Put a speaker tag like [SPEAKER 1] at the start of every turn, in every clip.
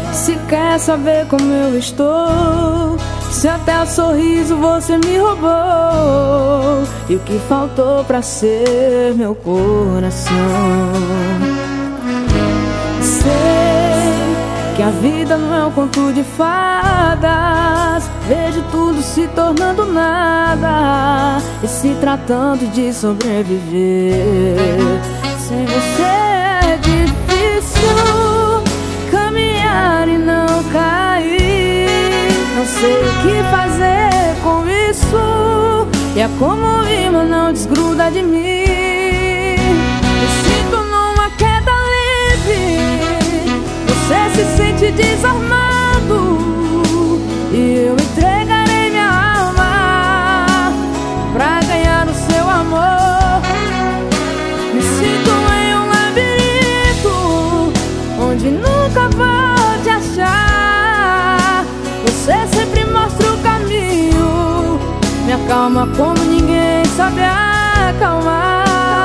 [SPEAKER 1] Se quer saber como eu estou, se até o sorriso você me roubou, e o que faltou pra ser meu coração. Sei que a vida não é um conto de fadas, vejo tudo se tornando nada, e se tratando de sobreviver. Sem você é difícil caminhar e não cair. Não sei o que fazer com isso, e é como o imã não desgruda de mim. Me sinto numa queda livre, você se sente desarmado, e eu entregarei minha alma pra ganhar o seu amor. Me sinto em um labirinto onde nunca vou te achar. Você sempre mostra o caminho, me acalma como ninguém sabe acalmar.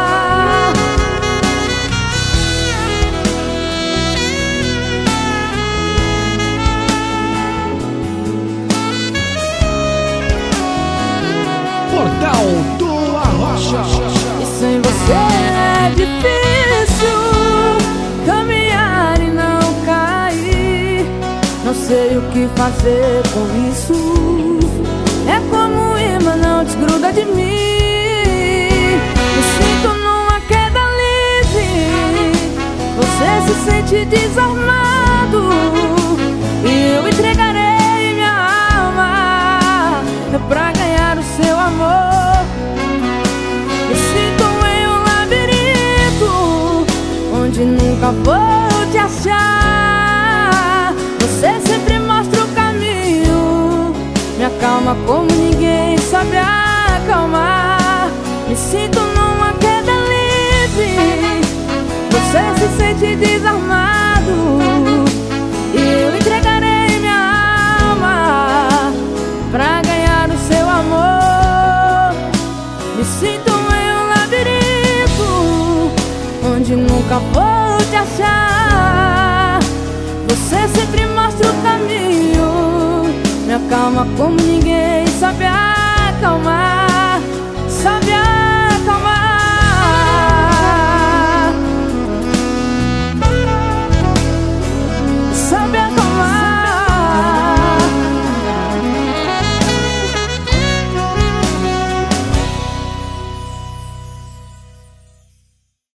[SPEAKER 2] Portal do Arrocha.
[SPEAKER 1] E sem você é difícil caminhar e não cair. Não sei o que fazer com isso, é como o imã não desgruda de mim. Me sinto numa queda livre, você se sente desarmado, e eu entregarei minha alma pra ganhar o seu amor. Me sinto em um labirinto onde nunca vou te achar. Você sempre mostra o caminho, me acalma como ninguém sabe acalmar. Me sinto numa queda livre, você se sente desarmado, e eu entregarei minha alma pra ganhar o seu amor. Me sinto em um labirinto onde nunca vou te achar. Você sempre mostra o caminho, me acalma como ninguém sabe acalmar.